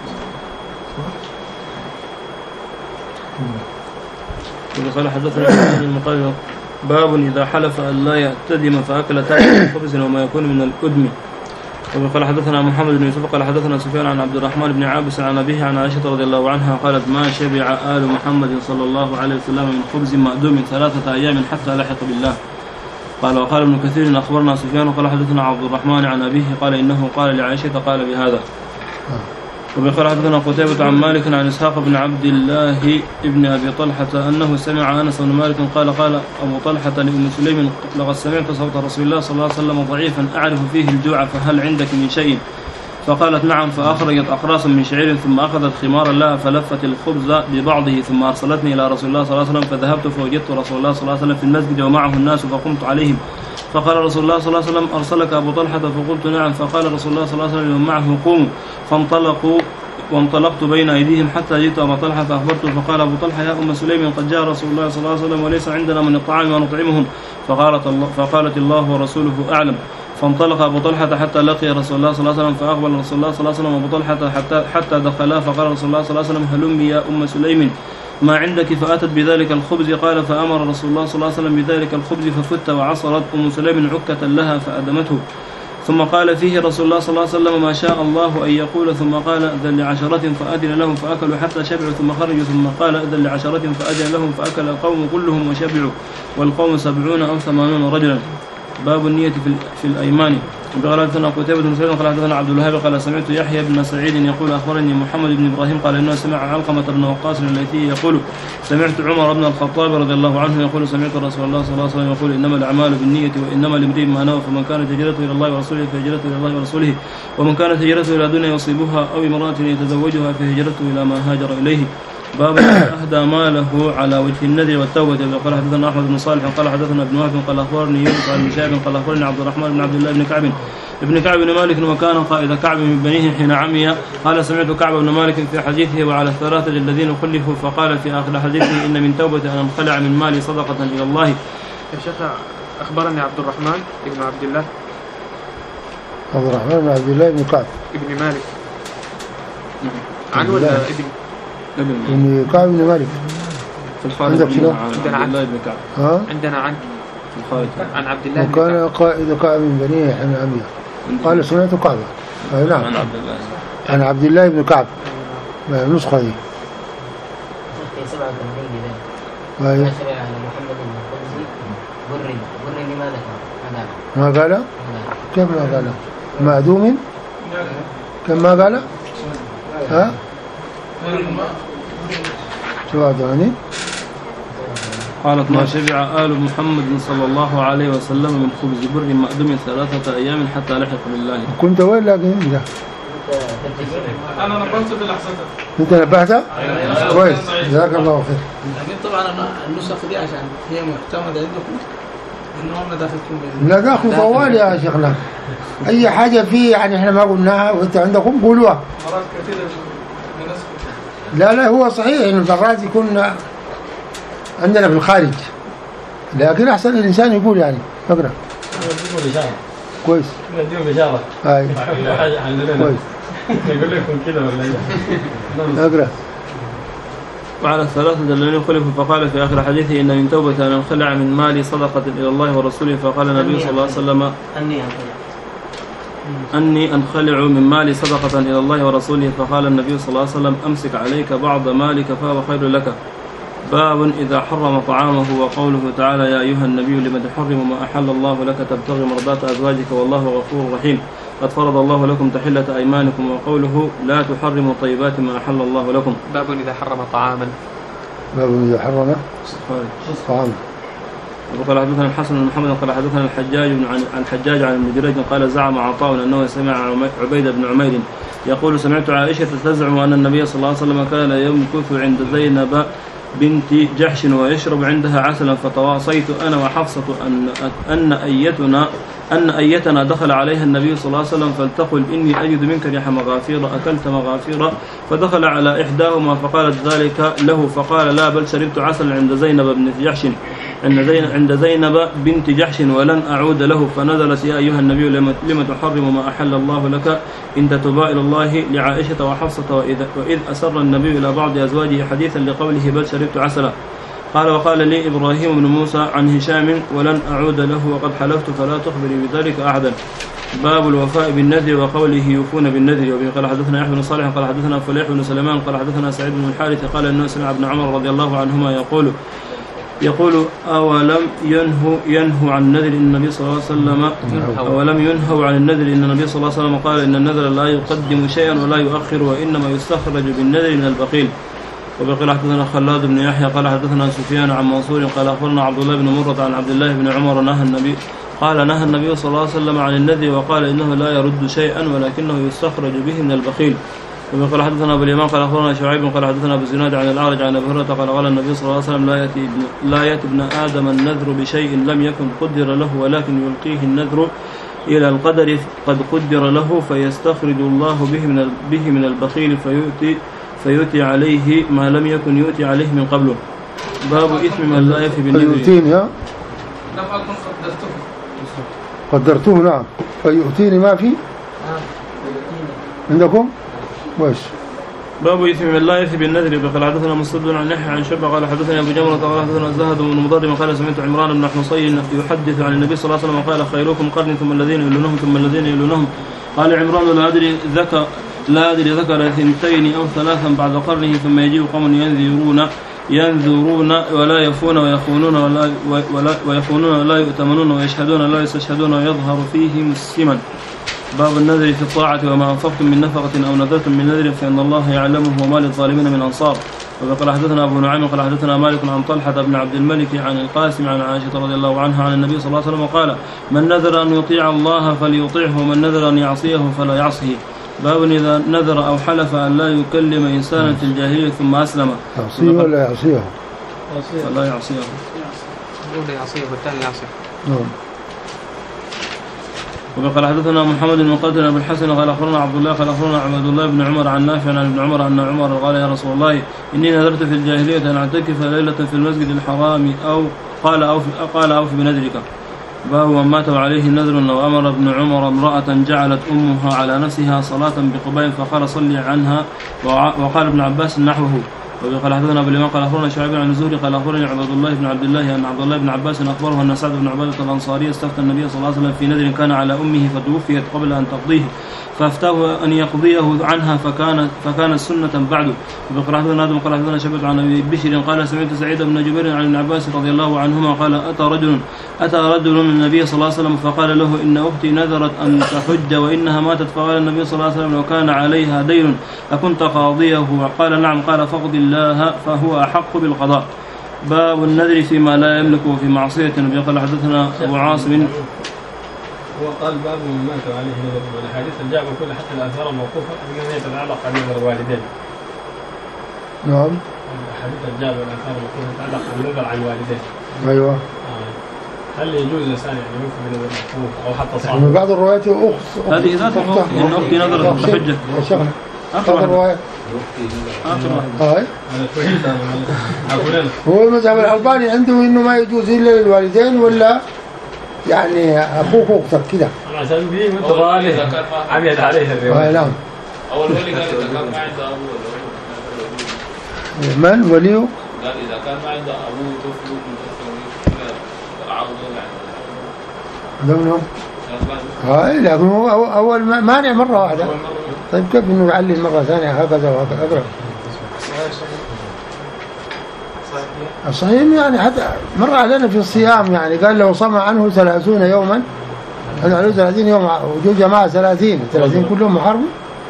وقال حدثنا المقال باب إذا حلف أن لا يأتدم فأكل تاكل خبز وما يكون من الأدم. وقال حدثنا محمد بن يوسف قال حدثنا سفيان عن عبد الرحمن بن عابس عن أبيه عن عائشة رضي الله عنها قالت ما شبع آل محمد صلى الله عليه وسلم من خبز مأدوم ثلاثة أيام حتى لحق بالله. قال وقال ابن كثير أخبرنا سفيان وقال حدثنا عبد الرحمن عن أبيه قال إنه قال لعائشة قال بهذا. وبقال حدثنا قتيبة عن مالك عن إسحاق بن عبد الله ابن أبي طلحة أنه سمع أنس بن مالك قال قال أبو طلحة لأم سليم لقد سمعت صوت رسول الله صلى الله عليه وسلم ضعيفا أعرف فيه الجوع فهل عندك من شيء؟ فقالت نعم، فأخرجت أقراصا من شعير ثم أخذت خمارا لها فلفت الخبز ببعضه ثم أرسلتني إلى رسول الله صلى الله عليه وسلم، فذهبت فوجدت رسول الله صلى الله عليه وسلم في المسجد ومعه الناس فقمت عليهم، فقال رسول الله صلى الله عليه وسلم أرسلك أبو طلحة؟ فقلت نعم، فقال رسول الله صلى الله عليه وسلم معه قوموا، فانطلقوا وانطلقت بين أيديهم حتى جئت أبا طلحة فأخبرته، فقال أبو طلحة يا أم سليم قد جاء رسول الله صلى الله عليه وسلم وليس عندنا من الطعام ما نطعمهم، فقالت الله, فقالت الله ورسوله أعلم. فانطلق أبو طلحة حتى لقي رسول الله صلى الله عليه وسلم، فأقبل رسول الله صلى الله عليه وسلم أبو طلحة حتى, حتى دخلا، فقال رسول الله صلى الله عليه وسلم هلمي يا أم سليم ما عندك؟ فأتت بذلك الخبز، قال فأمر رسول الله صلى الله عليه وسلم بذلك الخبز ففت، وعصرت أم سليم عكة لها فأدمته، ثم قال فيه رسول الله صلى الله عليه وسلم ما شاء الله أن يقول، ثم قال أذن لعشرة فأذن لهم فأكلوا حتى شبعوا، ثم خرجوا، ثم قال أذن لعشرة فأذن لهم فأكل القوم كلهم وشبعوا، والقوم سبعون أو ثمانون رجلا. باب النية في الأيمان. قال حدثنا قتيبة بن سعيد قال حدثنا عبد الوهاب قال سمعت يحيى بن سعيد يقول أخبرني محمد بن إبراهيم قال إنه سمع علقمة بن وقاص الليثي يقول سمعت عمر بن الخطاب رضي الله عنه يقول سمعت رسول الله صلى الله عليه وسلم يقول إنما الأعمال بالنية وإنما لامرئ ما نوى، فمن كانت هجرته إلى الله ورسوله فهجرته إلى الله ورسوله، ومن كانت هجرته إلى دنيا يصيبها أو امرأة يتزوجها فهجرته إلى ما هاجر إليه. باب أهدى ماله على وجه النذر والتوبة. قال حدثنا أحمد بن صالح قال حدثنا ابن وهب قال أخبرني يونس عن شعب قال أخبرني عبد الرحمن بن عبد الله بن كعب ابن كعب بن مالك وكان قائد كعب من بنيه حين عمي، قال سمعت كعب بن مالك في حديثه وعلى الثلاثة الذين خلفوا، فقال في آخر حديثه إن من توبة أن انخلع من مالي صدقة إلى الله. يا شيخ أخبرني عبد الرحمن بن عبد الله عبد الرحمن بن عبد الله بن كعب ابن مالك عن ولا ابن ابن كعب بن مالك في الخارج عندنا عن الله بن كعب ها عندنا عن في الخارج عن عبد الله بن وكان قائد كعب من بنيه حين عمي، قال سمعت كعب أي نعم عن عبد الله عن عبد الله بن كعب النسخة دي سبعة وثمانين لذلك أيوة. شبع على محمد بن الخبزي بري بري لماذا كان؟ ما قال؟ كيف ما قال؟ معدوم؟ كم ما قال؟ ها؟ شو يعني؟ قالت ما شبع آل محمد صلى الله عليه وسلم من خبز بر مأدوم ثلاثة أيام حتى لحق بالله. كنت وين لكن لا أنا نبهت بالأحسن. أنت نبهت؟ كويس جزاك الله خير. لكن طبعا النسخ دي عشان هي معتمدة عندكم إنه ما داخلكم لا داخل طوال يا شيخنا، أي حاجة فيه يعني إحنا ما قلناها وأنت عندكم قولوها. مرات كثيرة لا لا هو صحيح إنه الفقرات يكون عندنا في الخارج، لكن أحسن الإنسان يقول يعني اقرأ كويس نديهم بشارة هاي كويس يقول لكم كده ولا اقرأ. وعلى الثلاثة الذين خلفوا، فقال في آخر حديثه إن من توبة أن انخلع من مالي صدقة إلى الله ورسوله، فقال النبي صلى الله عليه وسلم أني أنخلع من مالي صدقة إلى الله ورسوله، فقال النبي صلى الله عليه وسلم أمسك عليك بعض مالك فهو خير لك. باب إذا حرم طعامه، وقوله تعالى يا أيها النبي لم تحرم ما أحل الله لك تبتغي مرضات أزواجك والله غفور رحيم قد فرض الله لكم تحلة أيمانكم، وقوله لا تحرموا طيبات ما أحل الله لكم. باب إذا حرم طعاما. باب إذا حرم طعاما. وقال حدثنا الحسن بن محمد قال حدثنا الحجاج عن حجاج عن ابن جريج قال زعم عطاء أنه سمع عبيد بن عمير يقول سمعت عائشة تزعم أن النبي صلى الله عليه وسلم كان يمكث عند زينب بنت جحش ويشرب عندها عسلا، فتواصيت أنا وحفصة أن أن أيتنا أن أيتنا دخل عليها النبي صلى الله عليه وسلم فلتقل إني أجد منك ريح مغافير أكلت مغافير، فدخل على إحداهما فقالت ذلك له، فقال لا بل شربت عسلا عند زينب بنت جحش عند زينب بنت جحش ولن أعود له، فنزلت يا أيها النبي لم تحرم ما أحل الله لك إن تتوبا إلى الله لعائشة وحفصة، وإذ, وإذ أسر النبي إلى بعض أزواجه حديثا لقوله بل شربت عسلا. قال وقال لي إبراهيم بن موسى عن هشام ولن أعود له وقد حلفت فلا تخبري بذلك أحدا. باب الوفاء بالنذر وقوله يوفون بالنذر. وبه قال حدثنا يحيى بن صالح قال حدثنا فليح بن سليمان قال حدثنا سعيد بن الحارث قال إنه سمع ابن عمر رضي الله عنهما يقول يقول أولم ينهوا ينهوا عن النذر إن النبي صلى الله عليه وسلم أولم ينهوا عن النذر إن النبي صلى الله عليه وسلم قال إن النذر لا يقدم شيئا ولا يؤخر وإنما يستخرج بالنذر من البخيل. وبقي حدثنا خلاد بن يحيى قال حدثنا سفيان عن منصور قال أخبرنا عبد الله بن مرة عن عبد الله بن عمر نهى النبي قال نهى النبي صلى الله عليه وسلم عن النذر وقال إنه لا يرد شيئا ولكنه يستخرج به من البخيل. وقال حدثنا أبو اليمان قال أخبرنا شعيب قال حدثنا أبو الزناد عن الأعرج عن أبي هريرة قال قال النبي صلى الله عليه وسلم لا يأتي ابن, لا يأتي ابن آدم النذر بشيء لم يكن قدر له ولكن يلقيه النذر إلى القدر قد قدر له فيستخرج الله به من به من البخيل فيؤتي فيؤتي عليه ما لم يكن يؤتي عليه من قبله. باب إثم من لا يفي بالنذر. فيؤتيني لم أكن قدرته قدرته نعم فيؤتيني ما في عندكم وش باب إثم من لا يفي بالنذر. قال حدثنا مسدد عن يحيى عن شعبة قال حدثنا أبو جمرة قال حدثنا الزهد بن مضرم قال سمعت عمران بن حصين يحدث عن النبي صلى الله عليه وسلم قال خيركم قرن ثم الذين يلونهم ثم الذين يلونهم. قال عمران لا أدري ذكر لا أدري ذكر اثنتين أو ثلاثا بعد قرنه ثم يجيء قوم ينذرون ينذرون ولا يفون ويخونون ولا, ولا ويخونون ولا يؤتمنون ويشهدون ولا يستشهدون ويظهر فيهم السمن. باب النذر في الطاعة وما أنفقتم من نفقة أو نذرتم من نذر فإن الله يعلمه وما للظالمين من أنصار. وقال حدثنا أبو نعيم قال حدثنا مالك عن طلحة بن عبد الملك عن القاسم عن عائشة رضي الله عنها عن النبي صلى الله عليه وسلم قال من نذر أن يطيع الله فليطيعه ومن نذر أن يعصيه فلا يعصيه. باب إذا نذر أو حلف أن لا يكلم إنسانا في الجاهلية ثم أسلم يعصيه ولا يعصيه فلا يعصيه ولا يعصيه والثاني يعصيه. نعم. وقال حدثنا محمد بن مقاتل بن الحسن قال أخبرنا عبد الله قال أخبرنا عبد الله بن عمر عن نافع عن ابن عمر أن عمر قال يا رسول الله إني نذرت في الجاهلية أن أعتكف ليلة في المسجد الحرام أو قال أو قال أوف بنذرك. باب من مات عليه نذر وأمر ابن عمر امرأة جعلت أمها على نفسها صلاة بقباء فقال صلي عنها وقال ابن عباس نحوه. وقال حدثنا ابو اليمان قال اخبرنا شعيب عن الزهري قال اخبرني عبد الله بن عبد الله ان عبد الله بن عباس اخبره ان سعد بن عباده الانصاري استفتى النبي صلى الله عليه وسلم في نذر كان على امه فتوفيت قبل ان تقضيه فافتاه ان يقضيه عنها فكان فكان سنه بعده. وقال حدثنا ادم قال حدثنا شعبة عن ابي بشر قال سمعت سعيد بن جبير عن ابن عباس رضي الله عنهما قال اتى رجل اتى رجل من النبي صلى الله عليه وسلم فقال له ان اختي نذرت ان تحج وانها ماتت فقال النبي صلى الله عليه وسلم وكان عليها دين اكنت قاضيه؟ قال نعم قال فاقض الله فهو احق بالقضاء. باب النذر فيما لا يملك وفي معصيه. وقال حدثنا ابو عاصم هو قال باب من مات عليه نذر والاحاديث الجامعه كلها حتى الاثار الموقوفه انها تتعلق بنذر الوالدين. نعم. الاحاديث الجامعه والاثار الموقوفه تتعلق بالنذر عن الوالدين. ايوه. آه. هل يجوز الانسان يعني يوفي بنذر الموقوف او حتى صاحب؟ من بعض الروايات اخت هذه ذات ان اختي نذرت بحجه. اخر روايه هاي هو المذهب الألباني عنده إنه ما يجوز إلا للوالدين ولا يعني أخوك وأختك كده. عشان دي متضالي عميد عليه الرواية. نعم. أول ولي قال إذا كان ما عنده أبوه من وليه؟ قال إذا كان ما عنده أبوه طفل عرضه يعني. منهم. هاي لكن هو أول مانع مرة واحدة. طيب كيف إنه يعلم مرة ثانية هكذا وهكذا أقرأ. الصحيح يعني حتى مر علينا في الصيام يعني قال لو صام عنه ثلاثون يوما هذا عليه ثلاثين يوم وجود جماعة ثلاثين ثلاثين كلهم محرم.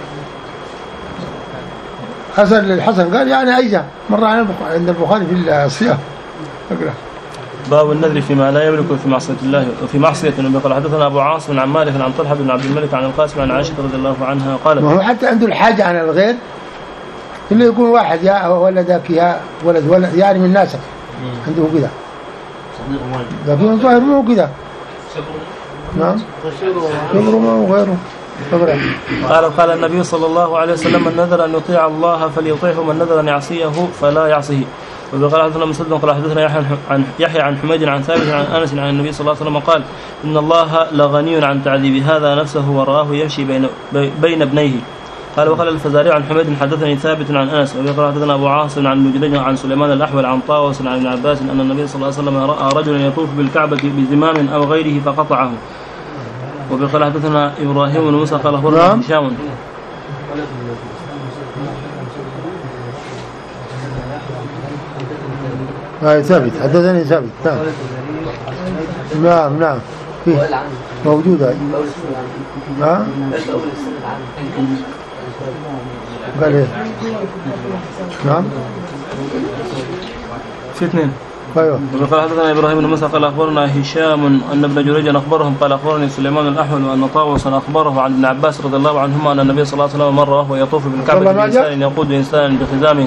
حسن للحسن قال يعني أيجا مر علينا عند البخاري في الصيام. أقرأ. باب النذر فيما لا يملك وفي معصية الله وفي معصية النبي. قال حدثنا أبو عاصم عن مالك عن طلحة بن عبد الملك عن القاسم عن عائشة رضي الله عنها قالت ما هو حتى عنده الحاجة عن الغير اللي يكون واحد يا ولدك يا ولد ولد يعني من ناسك عنده كذا لكن الظاهر مو كذا. نعم كبر ما هو غيره. قال قال النبي صلى الله عليه وسلم من نذر أن يطيع الله فليطيعه ومن نذر أن يعصيه فلا يعصيه. وقال حدثنا مسدد قال حدثنا يحيى عن يحيى عن حميد عن ثابت عن انس عن النبي صلى الله عليه وسلم قال ان الله لغني عن تعذيب هذا نفسه ورآه يمشي بين بين ابنيه. قال وقال الفزاري عن حميد حدثني ثابت عن انس. وقال حدثنا ابو عاصم عن مجرد عن سليمان الاحول عن طاووس عن ابن عباس ان النبي صلى الله عليه وسلم راى رجلا يطوف بالكعبه بزمام او غيره فقطعه. وقال حدثنا ابراهيم بن موسى قال اخبرنا هشام هاي ثابت حدثني ثابت نعم نعم نعم فيه موجودة هاي ها قال ايه نعم في اثنين أيوه. وقال حدثنا إبراهيم بن موسى قال أخبرنا هشام أن ابن جريج أخبرهم قال أخبرني سليمان الأحول وأن طاووسا أخبره عن ابن عباس رضي الله عنهما أن النبي صلى الله عليه وسلم مر وهو يطوف بالكعبة بإنسان يقود إنسان بخزامه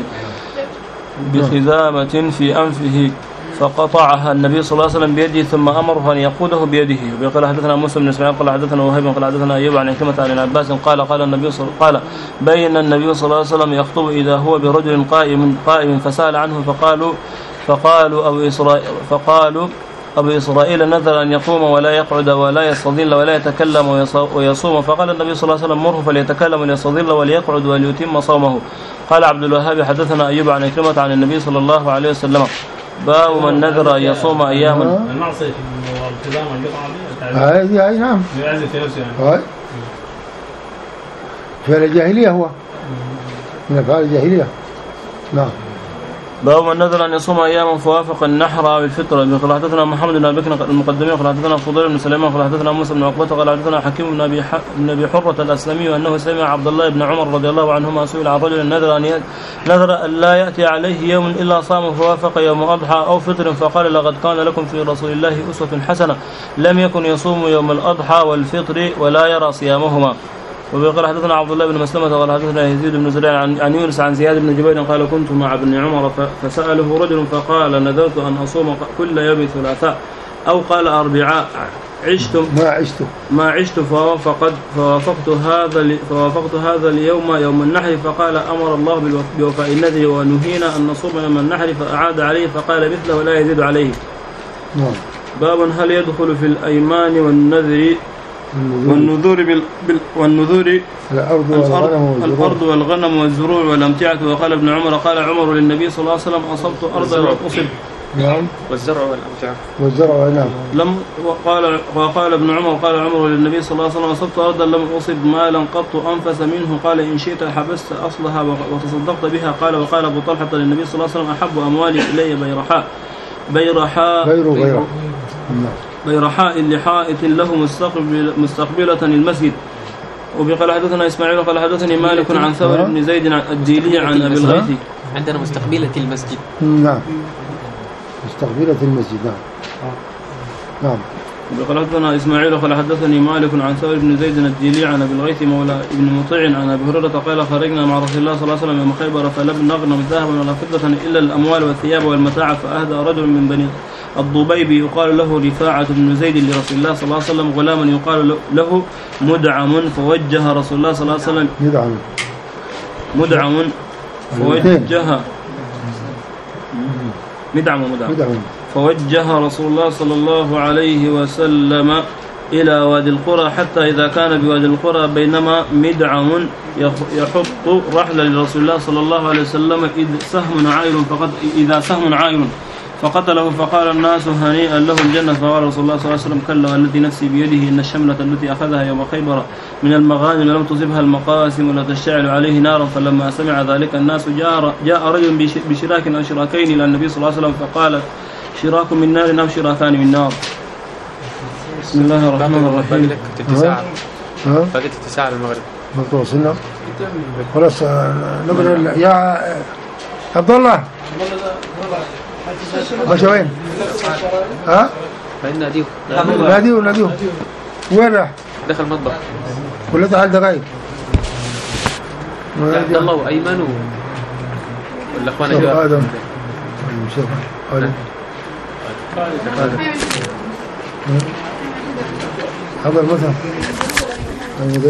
بخزامة في أنفه فقطعها النبي صلى الله عليه وسلم بيده ثم أمره أن يقوده بيده. وقال حدثنا موسى بن إسماعيل قال حدثنا وهيب قال حدثنا أيوب عن عكرمة عن عباس قال قال النبي صلى قال بين النبي صلى الله عليه وسلم يخطب إذا هو برجل قائم قائم فسأل عنه فقالوا فقالوا أبو إسرائيل فقالوا أبو إسرائيل نذر أن يقوم ولا يقعد ولا يستظل ولا يتكلم ويصوم فقال النبي صلى الله عليه وسلم مره فليتكلم وليستظل وليقعد وليتم صومه. قال عبد الوهاب حدثنا أيوب عن عكرمة عن النبي صلى الله عليه وسلم باب من نذر أن يصوم أياما. المعصية والالتزام القطعة دي هاي نعم يعزف يوسف هاي فعل الجاهلية هو من أفعال الجاهلية. نعم. باب من نذر أن يصوم أياما فوافق النحر بالفطرة. قال حدثنا محمد بن أبي بكر المقدمي قال حدثنا فضيل بن سليمان قال حدثنا موسى بن عقبة قال حدثنا حكيم بن أبي بن أبي حرة الأسلمي أنه سمع عبد الله بن عمر رضي الله عنهما سئل عن رجل نذر أن نذر أن لا يأتي عليه يوم إلا صام فوافق يوم أضحى أو فطر فقال لقد كان لكم في رسول الله أسوة حسنة لم يكن يصوم يوم الأضحى والفطر ولا يرى صيامهما. وقال حدثنا عبد الله بن مسلمة قال حدثنا يزيد بن زريع عن, عن يونس عن زياد بن جبير قال كنت مع ابن عمر فسأله رجل فقال نذرت أن أصوم كل يوم ثلاثاء أو قال أربعاء عشتم ما عشت ما عشت فوافقت فوافقت هذا فوافقت هذا اليوم يوم النحر فقال أمر الله بوفاء النذر ونهينا أن نصوم يوم النحر فأعاد عليه فقال مثله ولا يزيد عليه. نعم. باب هل يدخل في الأيمان والنذر والنذور بال... بال... والنذور الأرض والغنم الأرض والغنم والزروع والأمتعة. وقال ابن عمر قال عمر للنبي صلى الله عليه وسلم أصبت أرضا لم أصب. نعم. والزرع والأمتعة والزرع نعم. لم وقال وقال ابن عمر قال عمر للنبي صلى الله عليه وسلم أصبت أرضا لم أصب مالا قط أنفس منه قال إن شئت حبست أصلها وتصدقت بها. قال وقال أبو طلحة للنبي صلى الله عليه وسلم أحب أموالي إلي بيرحاء بيرحاء بير بير بيرحاء لحائط له مستقبل مستقبلة المسجد. وبقال حدثنا إسماعيل قال حدثني مالك عن ثور بن زيد الديلي عن أبي الغيث عندنا مستقبلة المسجد. نعم مستقبلة المسجد. نعم. نعم. وبقال حدثنا إسماعيل قال حدثني مالك عن ثور بن زيد الديلي عن أبي الغيث مولى ابن مطيع عن أبي هريرة قال خرجنا مع رسول الله صلى الله عليه وسلم يوم خيبر فلم نغنم ذهبا ولا فضة إلا الأموال والثياب والمتاع فأهدى رجل من بني الضبيبي يقال له رفاعة بن زيد لرسول الله صلى الله عليه وسلم غلاما يقال له مدعم فوجه رسول الله صلى الله عليه وسلم مدعم مدعم فوجه مدعم مدعم فوجه رسول الله صلى الله عليه وسلم إلى وادي القرى حتى إذا كان بوادي القرى بينما مدعم يحط رحلة لرسول الله صلى الله عليه وسلم إذ سهم عائل فقد إذا سهم عائل فقتله فقال الناس هنيئا له الجنة. فقال رسول الله صلى الله عليه وسلم كلا والذي نفسي بيده إن الشملة التي أخذها يوم خيبر من المغانم لم تصبها المقاسم ولا تشتعل عليه نارا. فلما سمع ذلك الناس جاء, جاء رجل بشراك أو شراكين إلى النبي صلى الله عليه وسلم فقال شراك من نار أو شراكان من نار. بسم الله الرحمن الرحيم. باقي تسعة المغرب ما وصلنا خلاص نبدأ يا عبد الله ماشي وين؟ ها؟ ناديه ناديه ناديه وين راح؟ دخل المطبخ ولا تعال دقايق عبد الله وأيمن ولا أخوانا شوف آدم شوف آدم هذا المثل